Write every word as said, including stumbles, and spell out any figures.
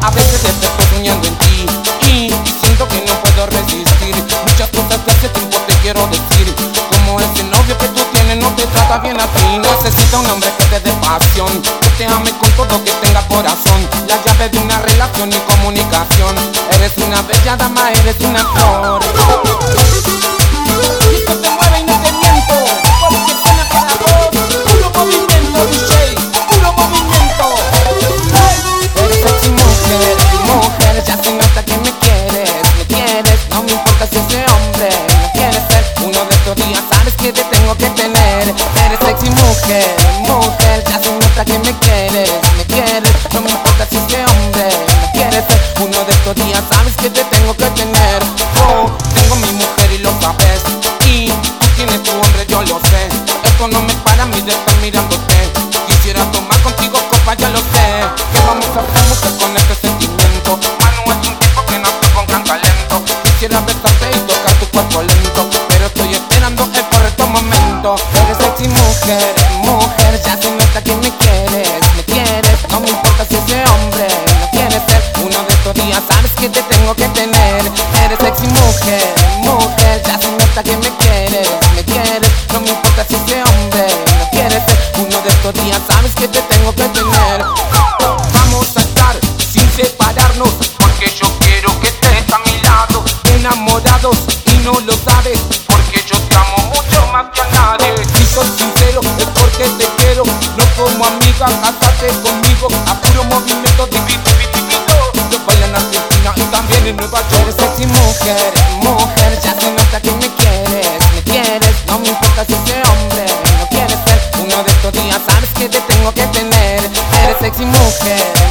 A veces estoy soñando en ti y siento que no puedo resistir. Muchas cosas que hace tiempo te quiero decir, como ese novio que tú tienes no te trata bien a ti. Necesita un hombre que te dé pasión, que te ame con todo, que tenga corazón, la llave de una relación y comunicación. Eres una bella dama, eres una flor. Esto te mueve y no te miento, porque suena cada voz. Puro movimiento, D J, puro movimiento. Eres sexy mujer, mujer, ya se nota que me quieres, me quieres. No me importa si ese hombre no quiere ser uno de estos días, sabes que te tengo que tener. Eres sexy mujer, mujer, ya se nota que me quieres, me quieres. No me importa si ese hombre no quiere ser uno de estos días, sabes que te tengo que tener. Oh, tengo mi mujer y lo sabes, y tú tienes tu hombre, yo lo sé. Esto no me para a mí de estar mirándote. Quisiera tomar contigo copa, ya lo sé. Que vamos a hacer mujer con este sentimiento. Manu es un tipo que nació con gran talento. Quisiera besarte y tocar tu cuerpo lento, pero estoy esperando el correcto momento. Eres sexy mujer, mujer, ya se nota que me quieres, me quieres. No me importa si ese hombre no quiere ser uno de estos días, sabes que te tengo que tener. Eres sexy mujer, mujer, ya se nota que me quieres, me quieres. No me importa si ese hombre no quiere ser uno de estos días, sabes que te tengo que tener. Vamos a estar sin separarnos, porque yo quiero que estés a mi lado. Enamorados y no lo sabes, porque yo te amo mucho más que a nadie. Si soy sincero es porque te quiero, no como amiga, cásate conmigo. A puro movimiento divino, divino. Yo bailo en Argentina y también en Nueva York. Eres sexy mujer, mujer, ya se nota que me quieres, me quieres. No me importa si ese hombre no quiere ser uno de estos días, sabes que te tengo que tener. Eres sexy mujer,